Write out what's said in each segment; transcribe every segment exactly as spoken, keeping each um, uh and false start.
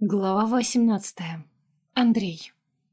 Глава восемнадцатая. Андрей.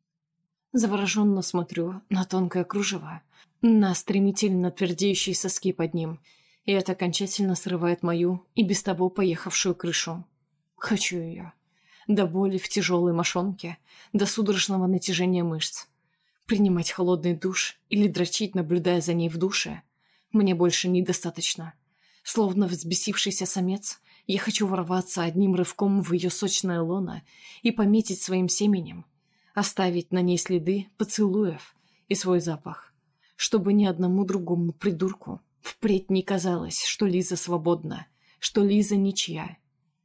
Завороженно смотрю на тонкое кружево, на стремительно твердеющие соски под ним, и это окончательно срывает мою и без того поехавшую крышу. Хочу ее. До боли в тяжелой мошонке, до судорожного натяжения мышц. Принимать холодный душ или дрочить, наблюдая за ней в душе, мне больше недостаточно. Словно взбесившийся самец, я хочу ворваться одним рывком в ее сочное лоно и пометить своим семенем, оставить на ней следы поцелуев и свой запах, чтобы ни одному другому придурку впредь не казалось, что Лиза свободна, что Лиза ничья.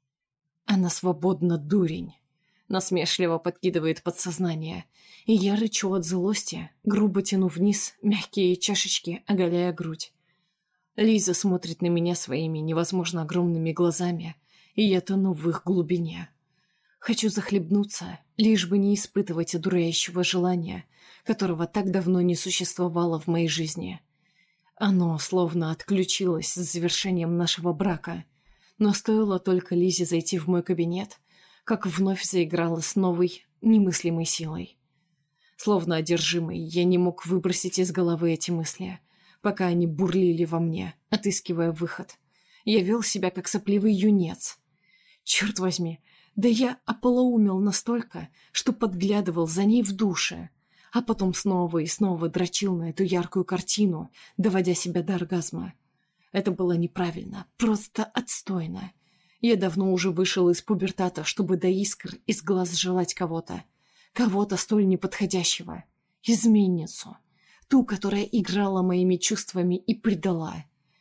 Она свободна, дурень, насмешливо подкидывает подсознание, и я рычу от злости, грубо тяну вниз мягкие чашечки, оголяя грудь. Лиза смотрит на меня своими невозможно огромными глазами, и я тону в их глубине. Хочу захлебнуться, лишь бы не испытывать одуряющего желания, которого так давно не существовало в моей жизни. Оно словно отключилось с завершением нашего брака, но стоило только Лизе зайти в мой кабинет, как вновь заиграла с новой, немыслимой силой. Словно одержимый, я не мог выбросить из головы эти мысли, пока они бурлили во мне, отыскивая выход. Я вел себя как сопливый юнец. Черт возьми, да я ополоумел настолько, что подглядывал за ней в душе, а потом снова и снова дрочил на эту яркую картину, доводя себя до оргазма. Это было неправильно, просто отстойно. Я давно уже вышел из пубертата, чтобы до искр из глаз желать кого-то. Кого-то столь неподходящего. Изменницу. Ту, которая играла моими чувствами и предала.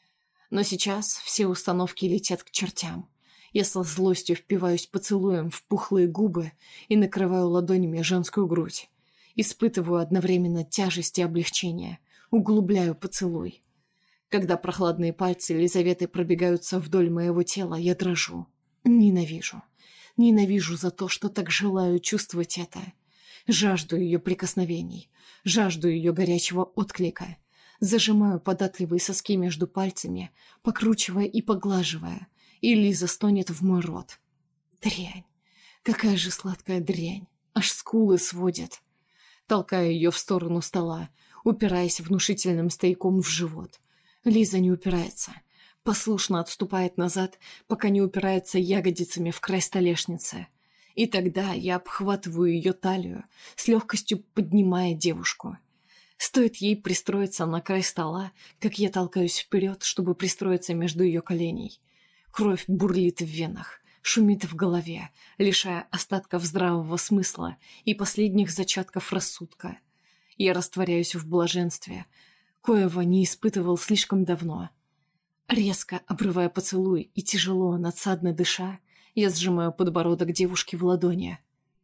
Но сейчас все установки летят к чертям. Я со злостью впиваюсь поцелуем в пухлые губы и накрываю ладонями женскую грудь. Испытываю одновременно тяжесть и облегчение. Углубляю поцелуй. Когда прохладные пальцы Елизаветы пробегаются вдоль моего тела, я дрожу. Ненавижу. Ненавижу за то, что так желаю чувствовать это. Жажду ее прикосновений. Жажду ее горячего отклика. Зажимаю податливые соски между пальцами, покручивая и поглаживая, и Лиза стонет в мой рот. Дрянь. Какая же сладкая дрянь. Аж скулы сводят. Толкаю ее в сторону стола, упираясь внушительным стояком в живот. Лиза не упирается. Послушно отступает назад, пока не упирается ягодицами в край столешницы. И тогда я обхватываю ее талию, с легкостью поднимая девушку. Стоит ей пристроиться на край стола, как я толкаюсь вперед, чтобы пристроиться между ее коленей. Кровь бурлит в венах, шумит в голове, лишая остатков здравого смысла и последних зачатков рассудка. Я растворяюсь в блаженстве, коего не испытывал слишком давно. Резко обрывая поцелуй и тяжело, надсадно дыша, я сжимаю подбородок девушки в ладони.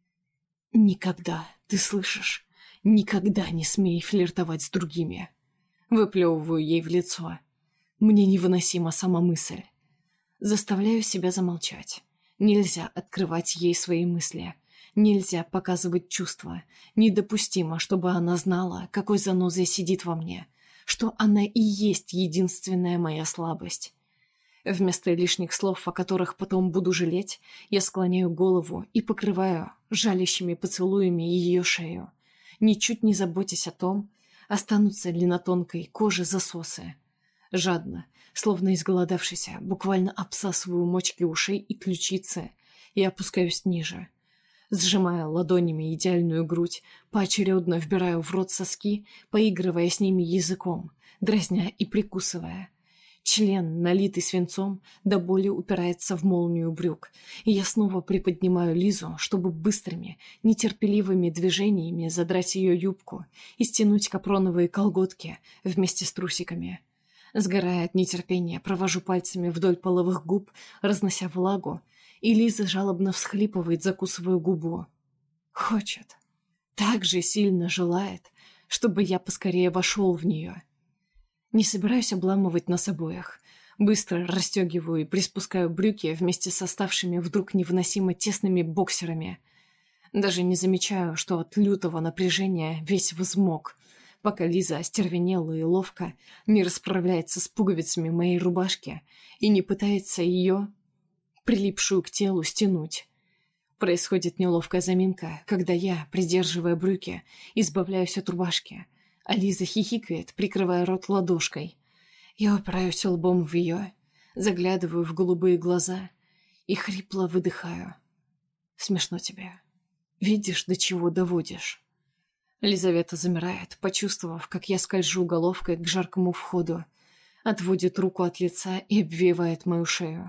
«Никогда, ты слышишь? Никогда не смей флиртовать с другими!» Выплевываю ей в лицо. Мне невыносима сама мысль. Заставляю себя замолчать. Нельзя открывать ей свои мысли. Нельзя показывать чувства. Недопустимо, чтобы она знала, какой занозой сидит во мне, что она и есть единственная моя слабость. Вместо лишних слов, о которых потом буду жалеть, я склоняю голову и покрываю жалящими поцелуями ее шею, ничуть не заботясь о том, останутся ли на тонкой коже засосы. Жадно, словно изголодавшийся, буквально обсасываю мочки ушей и ключицы и опускаюсь ниже. Сжимая ладонями идеальную грудь, поочередно вбираю в рот соски, поигрывая с ними языком, дразня и прикусывая. Член, налитый свинцом, до боли упирается в молнию брюк, и я снова приподнимаю Лизу, чтобы быстрыми, нетерпеливыми движениями задрать ее юбку и стянуть капроновые колготки вместе с трусиками. Сгорая от нетерпения, провожу пальцами вдоль половых губ, разнося влагу, и Лиза жалобно всхлипывает, закусывая губу. Хочет. Так же сильно желает, чтобы я поскорее вошел в нее. Не собираюсь обламывать нас обоих. Быстро расстегиваю и приспускаю брюки вместе с оставшими вдруг невыносимо тесными боксерами. Даже не замечаю, что от лютого напряжения весь взмок, пока Лиза остервенела и ловко не расправляется с пуговицами моей рубашки и не пытается ее, прилипшую к телу, стянуть. Происходит неловкая заминка, когда я, придерживая брюки, избавляюсь от рубашки, а Лиза хихикает, прикрывая рот ладошкой. Я упираюсь лбом в ее, заглядываю в голубые глаза и хрипло выдыхаю. Смешно тебе. Видишь, до чего доводишь. Лизавета замирает, почувствовав, как я скольжу головкой к жаркому входу, отводит руку от лица и обвивает мою шею.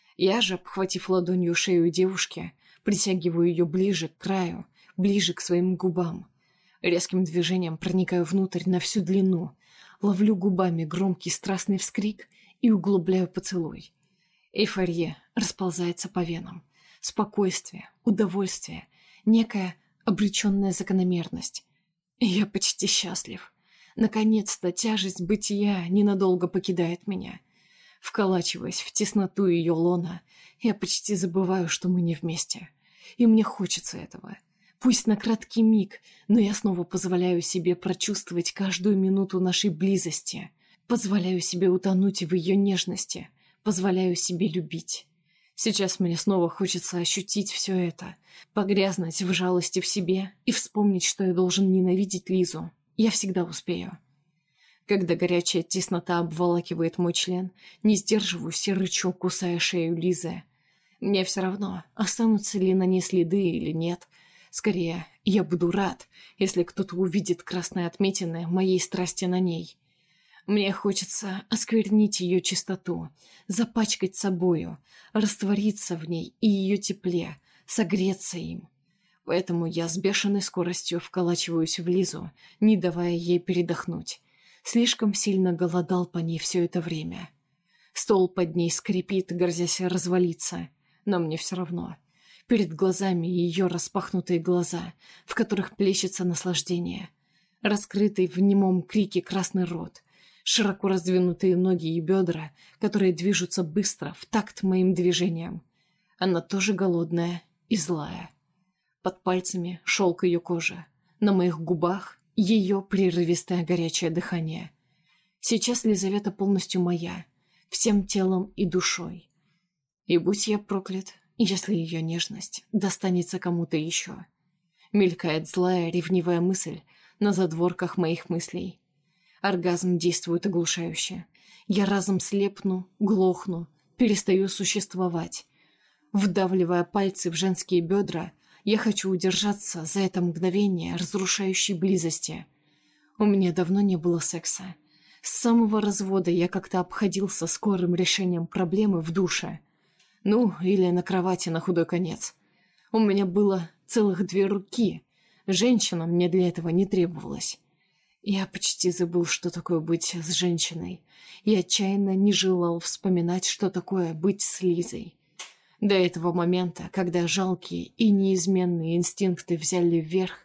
Я же, обхватив ладонью шею девушки, притягиваю ее ближе к краю, ближе к своим губам. Резким движением проникаю внутрь на всю длину, ловлю губами громкий страстный вскрик и углубляю поцелуй. Эйфория расползается по венам. Спокойствие, удовольствие, некая обреченная закономерность. И я почти счастлив. Наконец-то тяжесть бытия ненадолго покидает меня. Вколачиваясь в тесноту ее лона, я почти забываю, что мы не вместе. И мне хочется этого. Пусть на краткий миг, но я снова позволяю себе прочувствовать каждую минуту нашей близости. Позволяю себе утонуть в ее нежности. Позволяю себе любить. Сейчас мне снова хочется ощутить все это, погрязнуть в жалости в себе и вспомнить, что я должен ненавидеть Лизу. Я всегда успею. Когда горячая теснота обволакивает мой член, не сдерживаюсь и рычу, кусая шею Лизы. Мне все равно, останутся ли на ней следы или нет. Скорее, я буду рад, если кто-то увидит красные отметины моей страсти на ней. Мне хочется осквернить ее чистоту, запачкать собою, раствориться в ней и ее тепле, согреться им. Поэтому я с бешеной скоростью вколачиваюсь в Лизу, не давая ей передохнуть. Слишком сильно голодал по ней все это время. Стол под ней скрипит, грозясь развалиться, но мне все равно. Перед глазами ее распахнутые глаза, в которых плещется наслаждение. Раскрытый в немом крике красный рот, широко раздвинутые ноги и бедра, которые движутся быстро, в такт моим движениям. Она тоже голодная и злая. Под пальцами шелк ее кожи, на моих губах ее прерывистое горячее дыхание. Сейчас Лизавета полностью моя, всем телом и душой. И будь я проклят, если ее нежность достанется кому-то еще. Мелькает злая, ревнивая мысль на задворках моих мыслей. Оргазм действует оглушающе. Я разом слепну, глохну, перестаю существовать. Вдавливая пальцы в женские бедра, я хочу удержаться за это мгновение разрушающей близости. У меня давно не было секса. С самого развода я как-то обходился скорым решением проблемы в душе. Ну, или на кровати на худой конец. У меня было целых две руки. Женщина мне для этого не требовалась. Я почти забыл, что такое быть с женщиной, и отчаянно не желал вспоминать, что такое быть с Лизой. До этого момента, когда жалкие и неизменные инстинкты взяли вверх,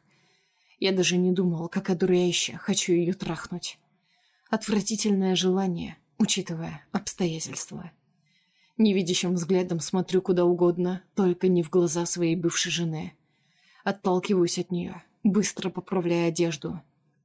я даже не думал, как одуряюще хочу ее трахнуть. Отвратительное желание, учитывая обстоятельства. Невидящим взглядом смотрю куда угодно, только не в глаза своей бывшей жены. Отталкиваюсь от нее, быстро поправляя одежду.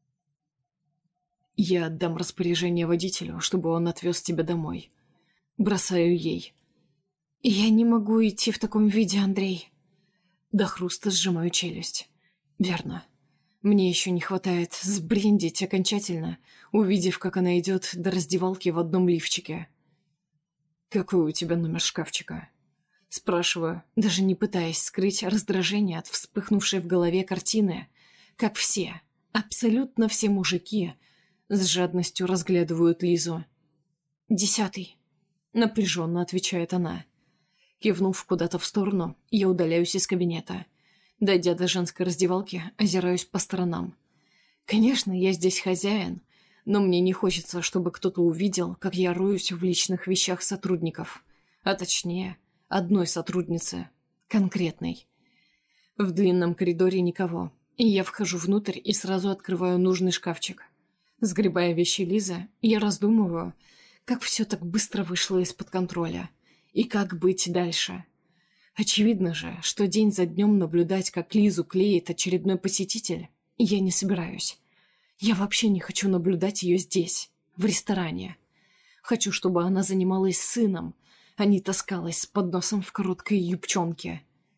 Я отдам распоряжение водителю, чтобы он отвез тебя домой. Бросаю ей. Я не могу идти в таком виде, Андрей. До хруста сжимаю челюсть. Верно. Мне еще не хватает сбрендить окончательно, увидев, как она идет до раздевалки в одном лифчике. «Какой у тебя номер шкафчика?» Спрашиваю, даже не пытаясь скрыть раздражение от вспыхнувшей в голове картины, как все, абсолютно все мужики с жадностью разглядывают Лизу. «Десятый», — напряженно отвечает она. Кивнув куда-то в сторону, я удаляюсь из кабинета. Дойдя до женской раздевалки, озираюсь по сторонам. Конечно, я здесь хозяин, но мне не хочется, чтобы кто-то увидел, как я роюсь в личных вещах сотрудников. А точнее, одной сотрудницы. Конкретной. В длинном коридоре никого, и я вхожу внутрь и сразу открываю нужный шкафчик. Сгребая вещи Лизы, я раздумываю, как все так быстро вышло из-под контроля. И как быть дальше? Очевидно же, что день за днем наблюдать, как Лизу клеит очередной посетитель, я не собираюсь. Я вообще не хочу наблюдать ее здесь, в ресторане. Хочу, чтобы она занималась сыном, а не таскалась с подносом в короткой юбчонке.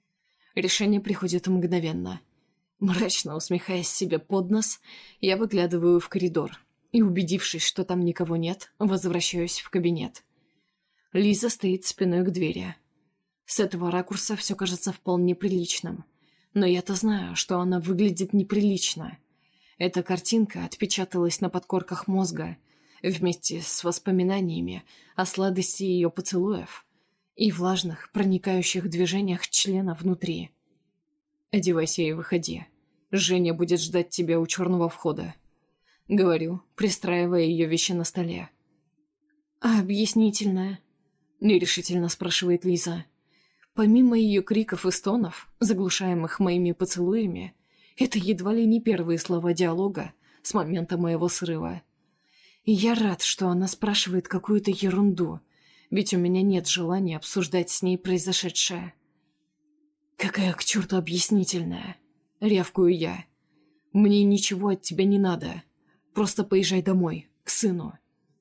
Решение приходит мгновенно. Мрачно усмехаясь себе под нос, я выглядываю в коридор и, убедившись, что там никого нет, возвращаюсь в кабинет. Лиза стоит спиной к двери. С этого ракурса все кажется вполне приличным. Но я-то знаю, что она выглядит неприлично. Эта картинка отпечаталась на подкорках мозга вместе с воспоминаниями о сладости ее поцелуев и влажных, проникающих движениях члена внутри. «Одевайся и выходи. Женя будет ждать тебя у черного входа», — говорю, пристраивая ее вещи на столе. «А объяснительная?» — нерешительно спрашивает Лиза. Помимо ее криков и стонов, заглушаемых моими поцелуями, это едва ли не первые слова диалога с момента моего срыва. И я рад, что она спрашивает какую-то ерунду, ведь у меня нет желания обсуждать с ней произошедшее. «Какая к черту объяснительная?» — рявкую я. «Мне ничего от тебя не надо. Просто поезжай домой, к сыну».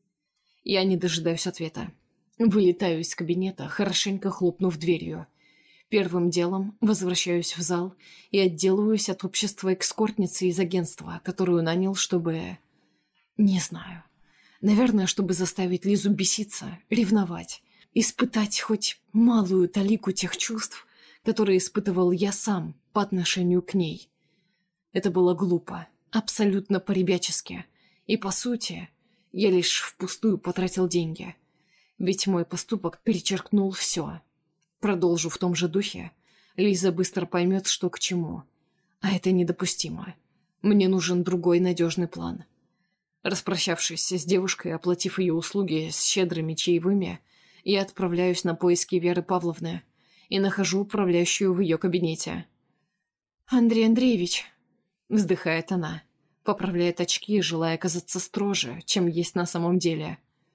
Я не дожидаюсь ответа. Вылетаю из кабинета, хорошенько хлопнув дверью. Первым делом возвращаюсь в зал и отделываюсь от общества эскортницы из агентства, которую нанял, чтобы... Не знаю. Наверное, чтобы заставить Лизу беситься, ревновать, испытать хоть малую талику тех чувств, которые испытывал я сам по отношению к ней. Это было глупо, абсолютно по-ребячески, и, по сути, я лишь впустую потратил деньги. Ведь мой поступок перечеркнул все. Продолжу в том же духе. Лиза быстро поймет, что к чему. А это недопустимо. Мне нужен другой надежный план. Распрощавшись с девушкой, оплатив ее услуги с щедрыми чаевыми, я отправляюсь на поиски Веры Павловны и нахожу управляющую в ее кабинете. «Андрей Андреевич», — вздыхает она, поправляет очки, желая казаться строже, чем есть на самом деле.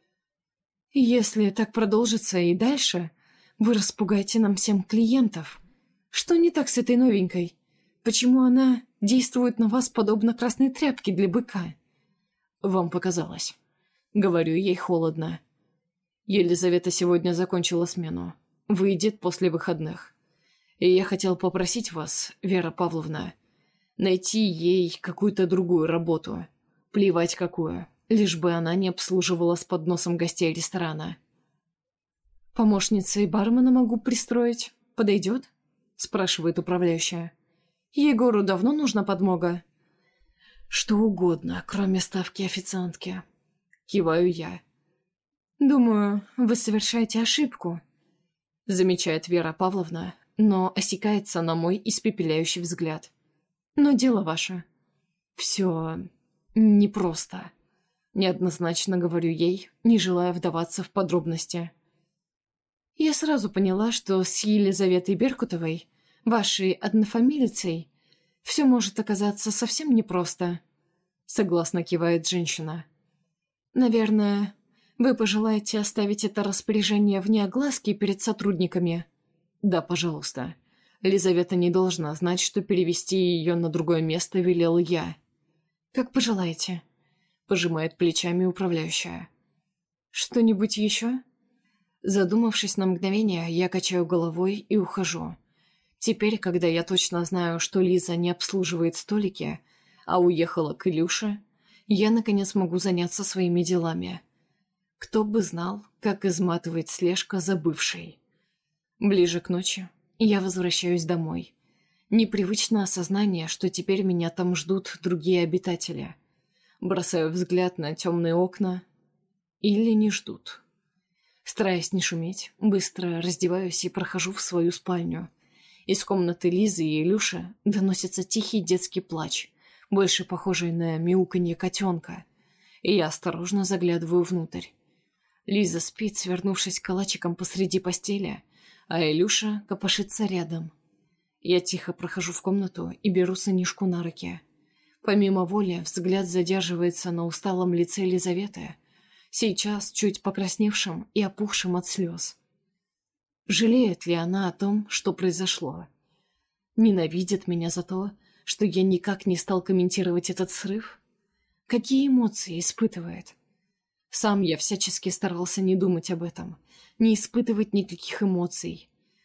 «Если так продолжится и дальше, вы распугаете нам всем клиентов. Что не так с этой новенькой? Почему она действует на вас подобно красной тряпке для быка?» «Вам показалось». Говорю ей холодно. Елизавета сегодня закончила смену. Выйдет после выходных. И я хотел попросить вас, Вера Павловна, найти ей какую-то другую работу. Плевать какую, лишь бы она не обслуживала с подносом гостей ресторана. «Помощницей бармена могу пристроить. Подойдет?» — спрашивает управляющая. «Егору давно нужна подмога?» «Что угодно, кроме ставки официантки». Киваю я. «Думаю, вы совершаете ошибку», — замечает Вера Павловна, но осекается на мой испепеляющий взгляд. «Но дело ваше». «Все непросто», — неоднозначно говорю ей, не желая вдаваться в подробности. «Я сразу поняла, что с Елизаветой Беркутовой, вашей однофамилицей, все может оказаться совсем непросто», — согласно кивает женщина. «Наверное, вы пожелаете оставить это распоряжение вне огласки перед сотрудниками?» «Да, пожалуйста. Лизавета не должна знать, что перевести ее на другое место велел я». «Как пожелаете», — пожимает плечами управляющая. «Что-нибудь еще?» Задумавшись на мгновение, я качаю головой и ухожу. Теперь, когда я точно знаю, что Лиза не обслуживает столики, а уехала к Илюше, я, наконец, могу заняться своими делами. Кто бы знал, как изматывает слежка за бывшей. Ближе к ночи я возвращаюсь домой. Непривычно осознание, что теперь меня там ждут другие обитатели. Бросаю взгляд на темные окна. Или не ждут. Стараясь не шуметь, быстро раздеваюсь и прохожу в свою спальню. Из комнаты Лизы и Илюши доносится тихий детский плач, больше похожий на мяуканье котенка, и я осторожно заглядываю внутрь. Лиза спит, свернувшись калачиком посреди постели, а Илюша копошится рядом. Я тихо прохожу в комнату и беру сынишку на руки. Помимо воли взгляд задерживается на усталом лице Лизаветы, сейчас чуть покрасневшим и опухшим от слез. Жалеет ли она о том, что произошло? Ненавидит меня за то, что я никак не стал комментировать этот срыв? Какие эмоции испытывает? Сам я всячески старался не думать об этом, не испытывать никаких эмоций.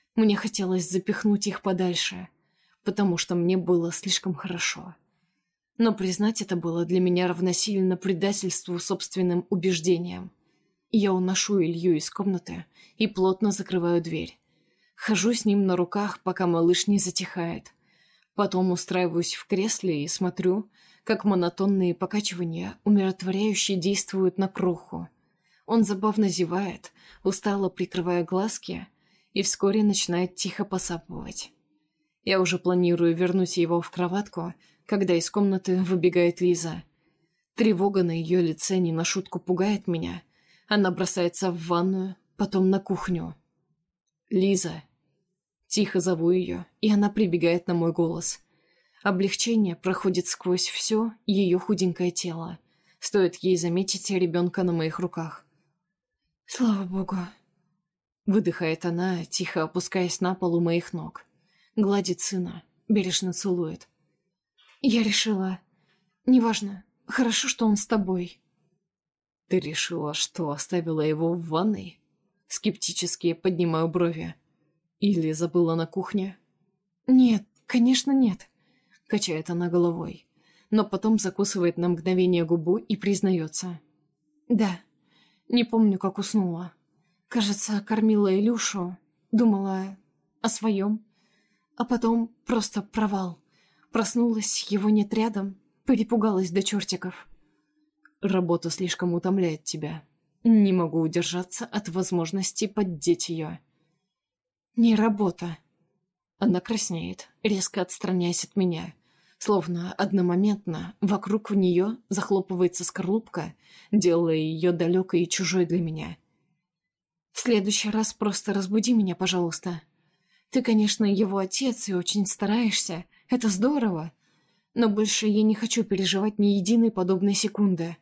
Мне хотелось запихнуть их подальше, потому что мне было слишком хорошо. Но признать это было для меня равносильно предательству собственным убеждениям. Я уношу Илью из комнаты и плотно закрываю дверь. Хожу с ним на руках, пока малыш не затихает. Потом устраиваюсь в кресле и смотрю, как монотонные покачивания умиротворяюще действуют на кроху. Он забавно зевает, устало прикрывая глазки, и вскоре начинает тихо посапывать. Я уже планирую вернуть его в кроватку, когда из комнаты выбегает Лиза. Тревога на ее лице не на шутку пугает меня. Она бросается в ванную, потом на кухню. «Лиза!» Тихо зову ее, и она прибегает на мой голос. Облегчение проходит сквозь все ее худенькое тело. Стоит ей заметить ребенка на моих руках. «Слава богу!» Выдыхает она, тихо опускаясь на пол у моих ног. Гладит сына, бережно целует. «Я решила... Неважно, хорошо, что он с тобой». «Ты решила, что оставила его в ванной?» Скептически поднимаю брови. «Или забыла на кухне?» «Нет, конечно, нет», — качает она головой, но потом закусывает на мгновение губу и признается. «Да, не помню, как уснула. Кажется, кормила Илюшу, думала о своем, а потом просто провал. Проснулась, его нет рядом, перепугалась до чертиков». «Работа слишком утомляет тебя. Не могу удержаться от возможности поддеть ее». «Не работа». Она краснеет, резко отстраняясь от меня, словно одномоментно вокруг в нее захлопывается скорлупка, делая ее далекой и чужой для меня. «В следующий раз просто разбуди меня, пожалуйста. Ты, конечно, его отец и очень стараешься, это здорово, но больше я не хочу переживать ни единой подобной секунды».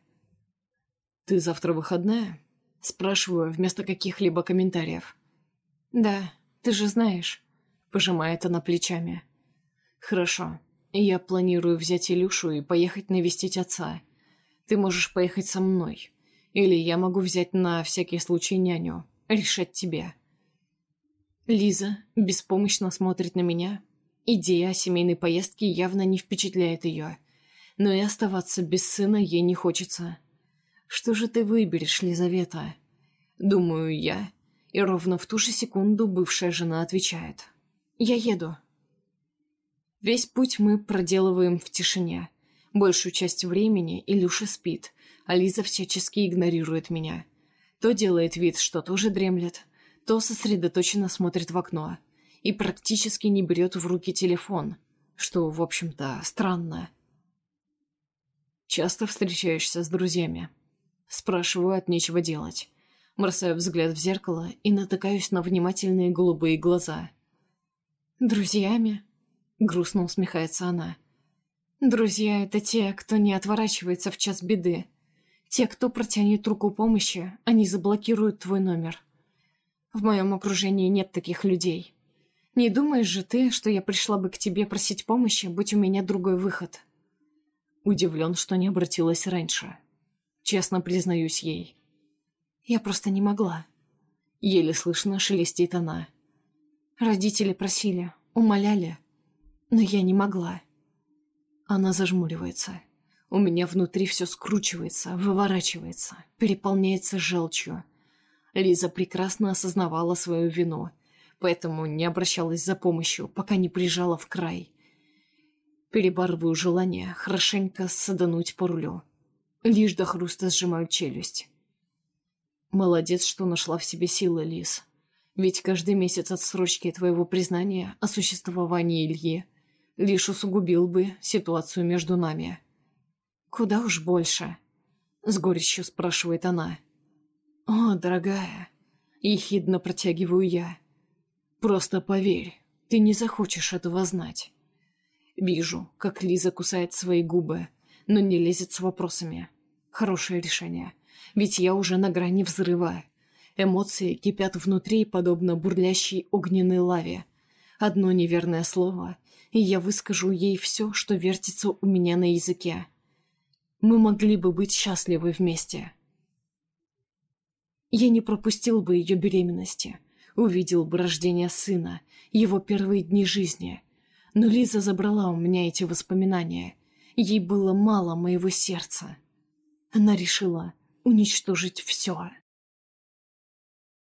«Ты завтра выходная?» Спрашиваю вместо каких-либо комментариев. «Да, ты же знаешь», — пожимает она плечами. «Хорошо. Я планирую взять Илюшу и поехать навестить отца. Ты можешь поехать со мной. Или я могу взять на всякий случай няню. Решать тебе». Лиза беспомощно смотрит на меня. Идея о семейной поездке явно не впечатляет ее. Но и оставаться без сына ей не хочется. «Что же ты выберешь, Лизавета?» Думаю я, и ровно в ту же секунду бывшая жена отвечает. «Я еду». Весь путь мы проделываем в тишине. Большую часть времени Илюша спит, а Лиза всячески игнорирует меня. То делает вид, что тоже дремлет, то сосредоточенно смотрит в окно и практически не берет в руки телефон, что, в общем-то, странно. «Часто встречаешься с друзьями?» Спрашиваю от нечего делать. Бросаю взгляд в зеркало и натыкаюсь на внимательные голубые глаза. «Друзьями?» — грустно усмехается она. «Друзья — это те, кто не отворачивается в час беды. Те, кто протянет руку помощи, они заблокируют твой номер. В моем окружении нет таких людей. Не думаешь же ты, что я пришла бы к тебе просить помощи, будь у меня другой выход?» Удивлен, что не обратилась раньше. Честно признаюсь ей. «Я просто не могла». Еле слышно шелестит она. «Родители просили, умоляли, но я не могла». Она зажмуривается. У меня внутри все скручивается, выворачивается, переполняется желчью. Лиза прекрасно осознавала свою вину, поэтому не обращалась за помощью, пока не прижала в край. Перебарываю желание хорошенько садануть по рулю. Лишь до хруста сжимаю челюсть. Молодец, что нашла в себе силы, Лиз. Ведь каждый месяц отсрочки твоего признания о существовании Ильи лишь усугубил бы ситуацию между нами. «Куда уж больше?» — с горечью спрашивает она. «О, дорогая!» — ехидно протягиваю я. «Просто поверь, ты не захочешь этого знать». Вижу, как Лиза кусает свои губы, но не лезет с вопросами. Хорошее решение, ведь я уже на грани взрыва. Эмоции кипят внутри, подобно бурлящей огненной лаве. Одно неверное слово, и я выскажу ей все, что вертится у меня на языке. Мы могли бы быть счастливы вместе. Я не пропустил бы ее беременности. увидел бы рождение сына, его первые дни жизни. Но Лиза забрала у меня эти воспоминания. Ей было мало моего сердца. Она решила уничтожить все.